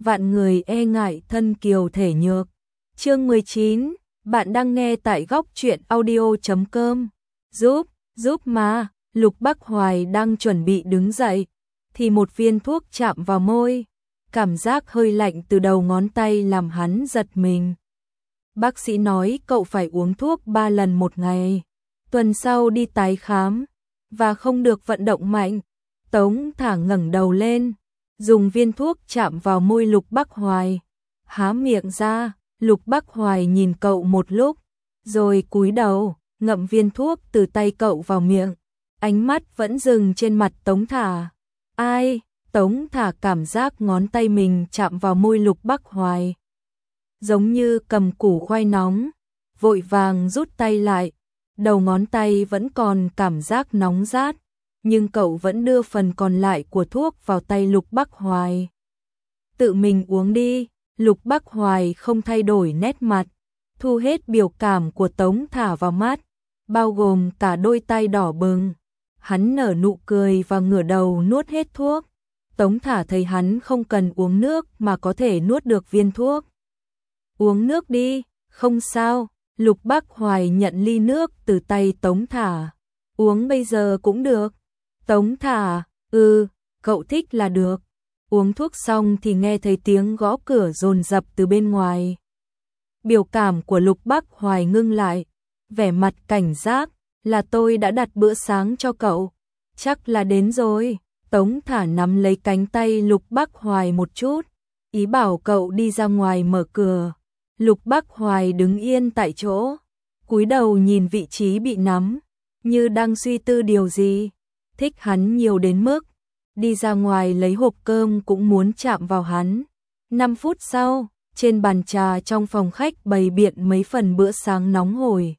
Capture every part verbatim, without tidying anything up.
vạn người e ngại thân kiều thể nhược. Chương mười chín, bạn đang nghe tại góc truyện audio chấm com. Giúp, giúp mà, Lục Bắc Hoài đang chuẩn bị đứng dậy, thì một viên thuốc chạm vào môi, cảm giác hơi lạnh từ đầu ngón tay làm hắn giật mình. Bác sĩ nói cậu phải uống thuốc ba lần một ngày, tuần sau đi tái khám, và không được vận động mạnh. Tống Thả ngẩng đầu lên, dùng viên thuốc chạm vào môi Lục Bắc Hoài, há miệng ra. Lục Bắc Hoài nhìn cậu một lúc, rồi cúi đầu, ngậm viên thuốc từ tay cậu vào miệng, ánh mắt vẫn dừng trên mặt Tống Thả. Ai? Tống Thả cảm giác ngón tay mình chạm vào môi Lục Bắc Hoài, giống như cầm củ khoai nóng, vội vàng rút tay lại, đầu ngón tay vẫn còn cảm giác nóng rát, nhưng cậu vẫn đưa phần còn lại của thuốc vào tay Lục Bắc Hoài. Tự mình uống đi. Lục Bắc Hoài không thay đổi nét mặt, thu hết biểu cảm của Tống Thả vào mắt, bao gồm cả đôi tay đỏ bừng. Hắn nở nụ cười và ngửa đầu nuốt hết thuốc. Tống Thả thấy hắn không cần uống nước mà có thể nuốt được viên thuốc. Uống nước đi, không sao. Lục Bắc Hoài nhận ly nước từ tay Tống Thả. Uống bây giờ cũng được. Tống Thả, ừ, cậu thích là được. Uống thuốc xong thì nghe thấy tiếng gõ cửa dồn dập từ bên ngoài. Biểu cảm của Lục Bắc Hoài ngưng lại, vẻ mặt cảnh giác. Là tôi đã đặt bữa sáng cho cậu. Chắc là đến rồi. Tống Thả nắm lấy cánh tay Lục Bắc Hoài một chút, ý bảo cậu đi ra ngoài mở cửa. Lục Bắc Hoài đứng yên tại chỗ, cúi đầu nhìn vị trí bị nắm, như đang suy tư điều gì. Thích hắn nhiều đến mức đi ra ngoài lấy hộp cơm cũng muốn chạm vào hắn. Năm phút sau, trên bàn trà trong phòng khách bày biện mấy phần bữa sáng nóng hổi.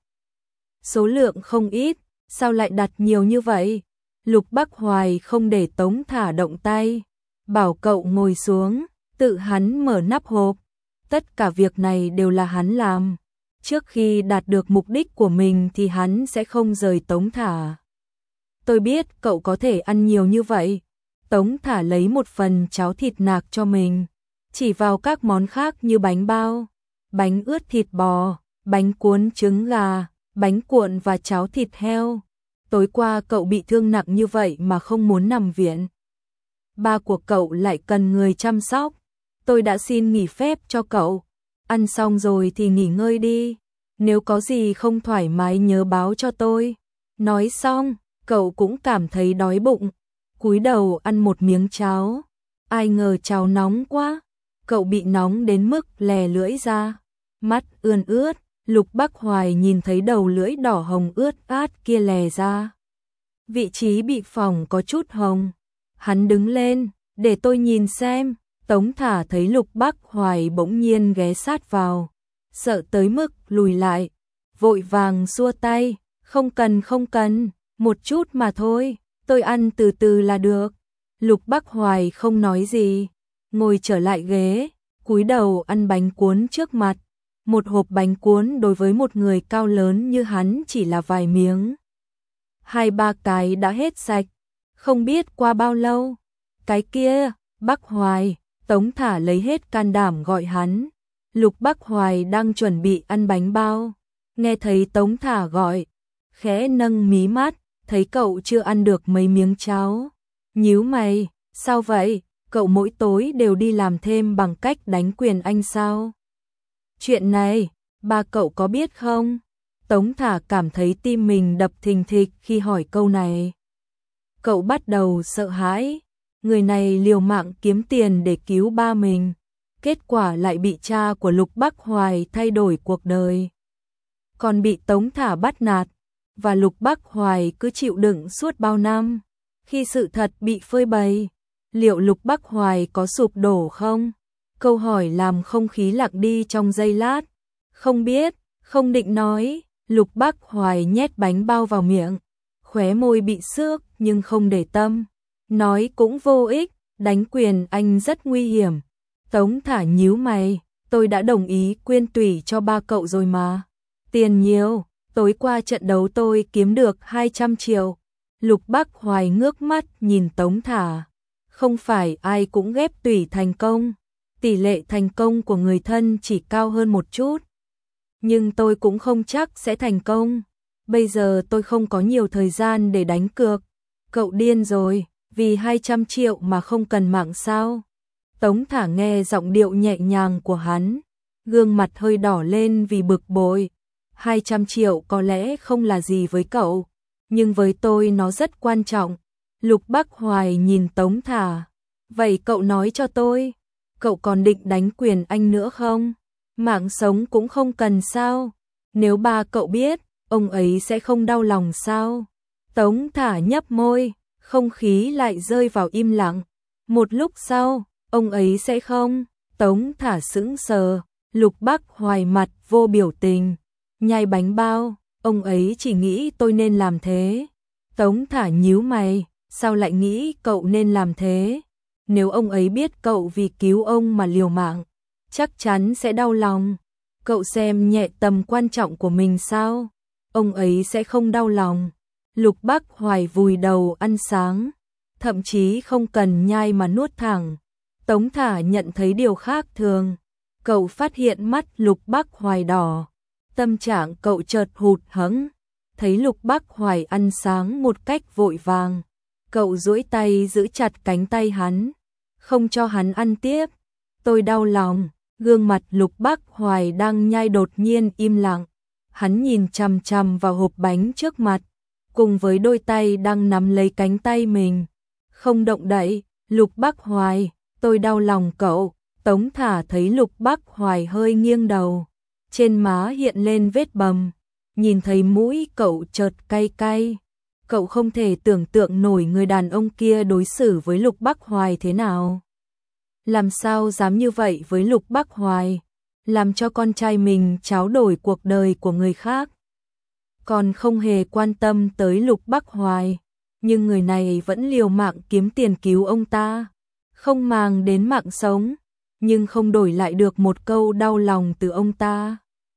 Số lượng không ít, sao lại đặt nhiều như vậy? Lục Bắc Hoài không để Tống Thả động tay, bảo cậu ngồi xuống, tự hắn mở nắp hộp. Tất cả việc này đều là hắn làm. Trước khi đạt được mục đích của mình thì hắn sẽ không rời Tống Thả. Tôi biết cậu có thể ăn nhiều như vậy. Tống Thả lấy một phần cháo thịt nạc cho mình, chỉ vào các món khác như bánh bao, bánh ướt thịt bò, bánh cuốn trứng gà, bánh cuộn và cháo thịt heo. Tối qua cậu bị thương nặng như vậy mà không muốn nằm viện. Ba của cậu lại cần người chăm sóc. Tôi đã xin nghỉ phép cho cậu. Ăn xong rồi thì nghỉ ngơi đi. Nếu có gì không thoải mái nhớ báo cho tôi. Nói xong, cậu cũng cảm thấy đói bụng, cúi đầu ăn một miếng cháo. Ai ngờ cháo nóng quá, cậu bị nóng đến mức lè lưỡi ra, mắt ươn ướt. Lục Bắc Hoài nhìn thấy đầu lưỡi đỏ hồng ướt át kia lè ra, vị trí bị phỏng có chút hồng. Hắn đứng lên, để tôi nhìn xem. Tống Thả thấy Lục Bắc Hoài bỗng nhiên ghé sát vào, sợ tới mức lùi lại, vội vàng xua tay. Không cần không cần, một chút mà thôi, tôi ăn từ từ là được. Lục Bắc Hoài không nói gì, ngồi trở lại ghế, cúi đầu ăn bánh cuốn trước mặt. Một hộp bánh cuốn đối với một người cao lớn như hắn chỉ là vài miếng. Hai ba cái đã hết sạch, không biết qua bao lâu. Cái kia, Bắc Hoài. Tống Thả lấy hết can đảm gọi hắn. Lục Bắc Hoài đang chuẩn bị ăn bánh bao, nghe thấy Tống Thả gọi, khẽ nâng mí mắt, thấy cậu chưa ăn được mấy miếng cháo, nhíu mày. Sao vậy? Cậu mỗi tối đều đi làm thêm bằng cách đánh quyền anh sao? Chuyện này, ba cậu có biết không? Tống Thả cảm thấy tim mình đập thình thịch khi hỏi câu này. Cậu bắt đầu sợ hãi. Người này liều mạng kiếm tiền để cứu ba mình, kết quả lại bị cha của Lục Bắc Hoài thay đổi cuộc đời, còn bị Tống Thả bắt nạt, và Lục Bắc Hoài cứ chịu đựng suốt bao năm. Khi sự thật bị phơi bày, liệu Lục Bắc Hoài có sụp đổ không? Câu hỏi làm không khí lặng đi trong giây lát. Không biết, không định nói. Lục Bắc Hoài nhét bánh bao vào miệng, khóe môi bị xước nhưng không để tâm. Nói cũng vô ích, đánh quyền anh rất nguy hiểm. Tống Thả nhíu mày, tôi đã đồng ý quyên tủy cho ba cậu rồi mà. Tiền nhiều, tối qua trận đấu tôi kiếm được hai trăm triệu. Lục Bắc Hoài ngước mắt nhìn Tống Thả. Không phải ai cũng ghép tủy thành công. tỷ lệ thành công của người thân chỉ cao hơn một chút. Nhưng tôi cũng không chắc sẽ thành công. Bây giờ tôi không có nhiều thời gian để đánh cược. Cậu điên rồi, vì hai trăm triệu mà không cần mạng sao? Tống Thả nghe giọng điệu nhẹ nhàng của hắn, gương mặt hơi đỏ lên vì bực bội. hai trăm triệu có lẽ không là gì với cậu, nhưng với tôi nó rất quan trọng. Lục Bắc Hoài nhìn Tống Thả. Vậy cậu nói cho tôi, cậu còn định đánh quyền anh nữa không? Mạng sống cũng không cần sao? Nếu ba cậu biết, ông ấy sẽ không đau lòng sao? Tống Thả nhấp môi, không khí lại rơi vào im lặng. Một lúc sau, ông ấy sẽ không? Tống Thả sững sờ, Lục Bắc Hoài mặt vô biểu tình. Nhai bánh bao, ông ấy chỉ nghĩ tôi nên làm thế. Tống Thả nhíu mày, sao lại nghĩ cậu nên làm thế? Nếu ông ấy biết cậu vì cứu ông mà liều mạng, chắc chắn sẽ đau lòng. Cậu xem nhẹ tầm quan trọng của mình sao? Ông ấy sẽ không đau lòng. Lục Bắc Hoài vùi đầu ăn sáng, thậm chí không cần nhai mà nuốt thẳng. Tống Thả nhận thấy điều khác thường. Cậu phát hiện mắt Lục Bắc Hoài đỏ. Tâm trạng cậu chợt hụt hẫng. Thấy Lục Bắc Hoài ăn sáng một cách vội vàng, cậu duỗi tay giữ chặt cánh tay hắn, không cho hắn ăn tiếp. Tôi đau lòng. Gương mặt Lục Bắc Hoài đang nhai đột nhiên im lặng. Hắn nhìn chằm chằm vào hộp bánh trước mặt, cùng với đôi tay đang nắm lấy cánh tay mình. Không động đậy. Lục Bắc Hoài, tôi đau lòng cậu. Tống Thả thấy Lục Bắc Hoài hơi nghiêng đầu, trên má hiện lên vết bầm, nhìn thấy mũi cậu chợt cay cay. Cậu không thể tưởng tượng nổi người đàn ông kia đối xử với Lục Bắc Hoài thế nào. Làm sao dám như vậy với Lục Bắc Hoài, làm cho con trai mình tráo đổi cuộc đời của người khác. Còn không hề quan tâm tới Lục Bắc Hoài, nhưng người này vẫn liều mạng kiếm tiền cứu ông ta, không màng đến mạng sống, nhưng không đổi lại được một câu đau lòng từ ông ta.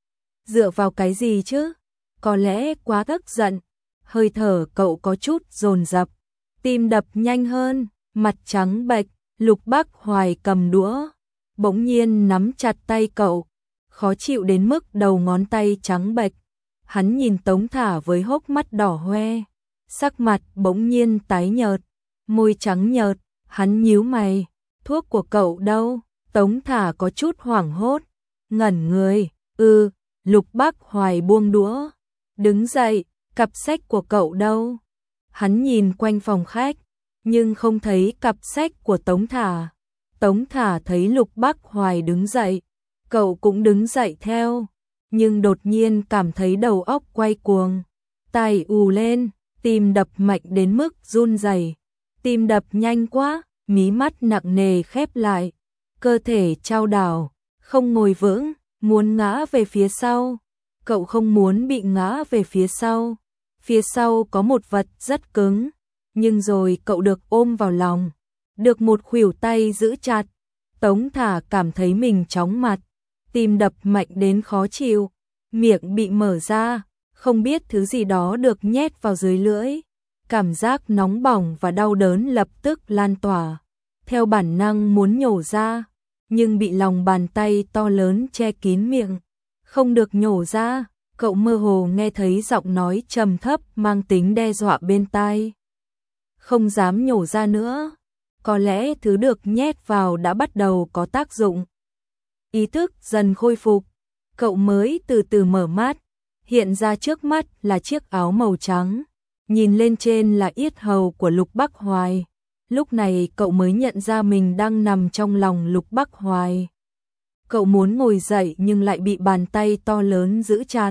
Dựa vào cái gì chứ? Có lẽ quá tức giận. Hơi thở cậu có chút dồn dập, tim đập nhanh hơn, mặt trắng bệch. Lục Bắc Hoài cầm đũa, bỗng nhiên nắm chặt tay cậu, khó chịu đến mức đầu ngón tay trắng bệch. Hắn nhìn Tống Thả với hốc mắt đỏ hoe, sắc mặt bỗng nhiên tái nhợt, môi trắng nhợt. Hắn nhíu mày, thuốc của cậu đâu? Tống Thả có chút hoảng hốt, ngẩn người. Ừ. Lục Bắc Hoài buông đũa, đứng dậy. Cặp sách của cậu đâu? Hắn nhìn quanh phòng khách, nhưng không thấy cặp sách của Tống Thả. Tống Thả thấy Lục Bắc Hoài đứng dậy, cậu cũng đứng dậy theo, nhưng đột nhiên cảm thấy đầu óc quay cuồng, tai ù lên, tim đập mạnh đến mức run rẩy. Tim đập nhanh quá, mí mắt nặng nề khép lại, cơ thể chao đảo, không ngồi vững, muốn ngã về phía sau. Cậu không muốn bị ngã về phía sau. Phía sau có một vật rất cứng, nhưng rồi cậu được ôm vào lòng, được một khuỷu tay giữ chặt. Tống Thả cảm thấy mình chóng mặt, tim đập mạnh đến khó chịu, miệng bị mở ra, không biết thứ gì đó được nhét vào dưới lưỡi. Cảm giác nóng bỏng và đau đớn lập tức lan tỏa, theo bản năng muốn nhổ ra, nhưng bị lòng bàn tay to lớn che kín miệng, không được nhổ ra. Cậu mơ hồ nghe thấy giọng nói trầm thấp mang tính đe dọa bên tai. Không dám nhổ ra nữa. Có lẽ thứ được nhét vào đã bắt đầu có tác dụng. Ý thức dần khôi phục. Cậu mới từ từ mở mắt. Hiện ra trước mắt là chiếc áo màu trắng. Nhìn lên trên là yết hầu của Lục Bắc Hoài. Lúc này cậu mới nhận ra mình đang nằm trong lòng Lục Bắc Hoài. Cậu muốn ngồi dậy nhưng lại bị bàn tay to lớn giữ chặt.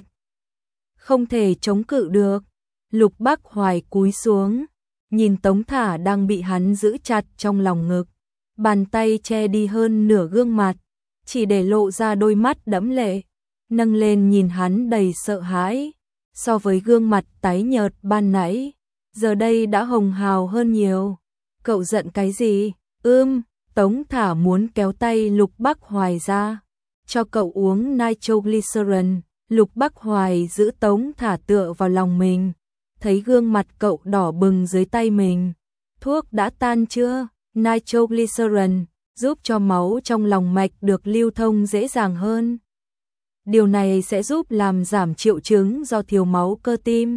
Không thể chống cự được. Lục Bắc Hoài cúi xuống, nhìn Tống Thả đang bị hắn giữ chặt trong lòng ngực. Bàn tay che đi hơn nửa gương mặt, chỉ để lộ ra đôi mắt đẫm lệ. Nâng lên nhìn hắn đầy sợ hãi. So với gương mặt tái nhợt ban nãy, giờ đây đã hồng hào hơn nhiều. Cậu giận cái gì? Ưm, Tống Thả muốn kéo tay Lục Bắc Hoài ra, cho cậu uống nitroglycerin. Lục Bắc Hoài giữ Tống Thả tựa vào lòng mình, thấy gương mặt cậu đỏ bừng dưới tay mình. Thuốc đã tan chưa? Nitroglycerin, giúp cho máu trong lòng mạch được lưu thông dễ dàng hơn. Điều này sẽ giúp làm giảm triệu chứng do thiếu máu cơ tim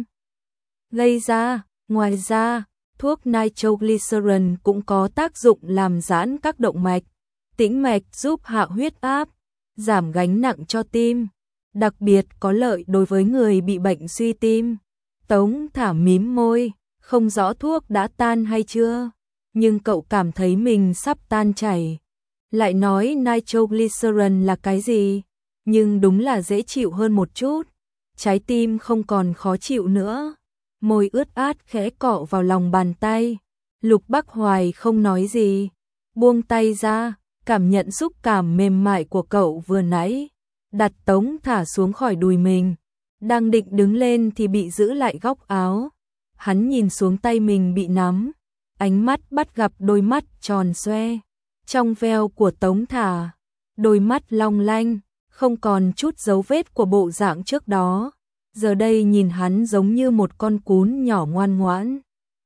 gây ra. Ngoài ra, thuốc nitroglycerin cũng có tác dụng làm giãn các động mạch, tĩnh mạch, giúp hạ huyết áp, giảm gánh nặng cho tim, đặc biệt có lợi đối với người bị bệnh suy tim. Tống Thả mím môi, không rõ thuốc đã tan hay chưa, nhưng cậu cảm thấy mình sắp tan chảy. Lại nói nitroglycerin là cái gì, nhưng đúng là dễ chịu hơn một chút, trái tim không còn khó chịu nữa. Môi ướt át khẽ cọ vào lòng bàn tay, Lục Bắc Hoài không nói gì, buông tay ra, cảm nhận xúc cảm mềm mại của cậu vừa nãy, đặt Tống Thả xuống khỏi đùi mình, đang định đứng lên thì bị giữ lại góc áo. Hắn nhìn xuống tay mình bị nắm, ánh mắt bắt gặp đôi mắt tròn xoe, trong veo của Tống Thả, đôi mắt long lanh, không còn chút dấu vết của bộ dạng trước đó. Giờ đây nhìn hắn giống như một con cún nhỏ ngoan ngoãn.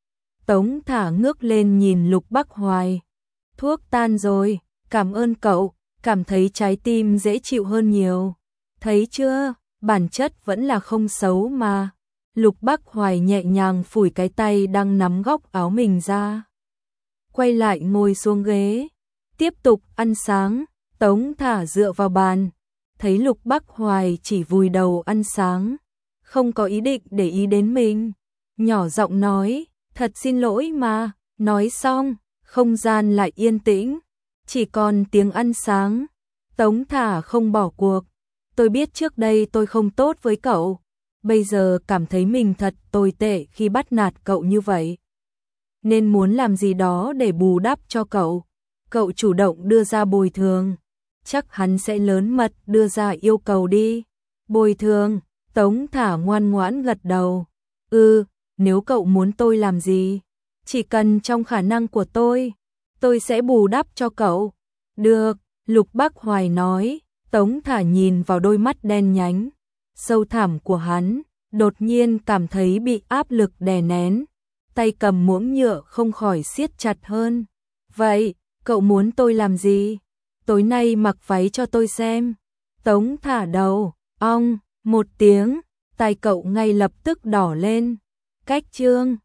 Tống Thả ngước lên nhìn Lục Bắc Hoài. Thuốc tan rồi, cảm ơn cậu, cảm thấy trái tim dễ chịu hơn nhiều. Thấy chưa, bản chất vẫn là không xấu mà. Lục Bắc Hoài nhẹ nhàng phủi cái tay đang nắm góc áo mình ra. Quay lại ngồi xuống ghế, tiếp tục ăn sáng. Tống Thả dựa vào bàn, thấy Lục Bắc Hoài chỉ vùi đầu ăn sáng, không có ý định để ý đến mình, nhỏ giọng nói, thật xin lỗi mà. Nói xong, không gian lại yên tĩnh, chỉ còn tiếng ăn sáng. Tống Thả không bỏ cuộc, tôi biết trước đây tôi không tốt với cậu, bây giờ cảm thấy mình thật tồi tệ khi bắt nạt cậu như vậy, nên muốn làm gì đó để bù đắp cho cậu. Cậu chủ động đưa ra bồi thường, chắc hắn sẽ lớn mật đưa ra yêu cầu đi. Bồi thường? Tống Thả ngoan ngoãn gật đầu. Ừ, nếu cậu muốn tôi làm gì, chỉ cần trong khả năng của tôi, tôi sẽ bù đắp cho cậu. Được, Lục Bắc Hoài nói. Tống Thả nhìn vào đôi mắt đen nhánh, sâu thẳm của hắn, đột nhiên cảm thấy bị áp lực đè nén, tay cầm muỗng nhựa không khỏi siết chặt hơn. Vậy, cậu muốn tôi làm gì? Tối nay mặc váy cho tôi xem. Tống Thả đầu, ong, một tiếng, tai cậu ngay lập tức đỏ lên. Cách chương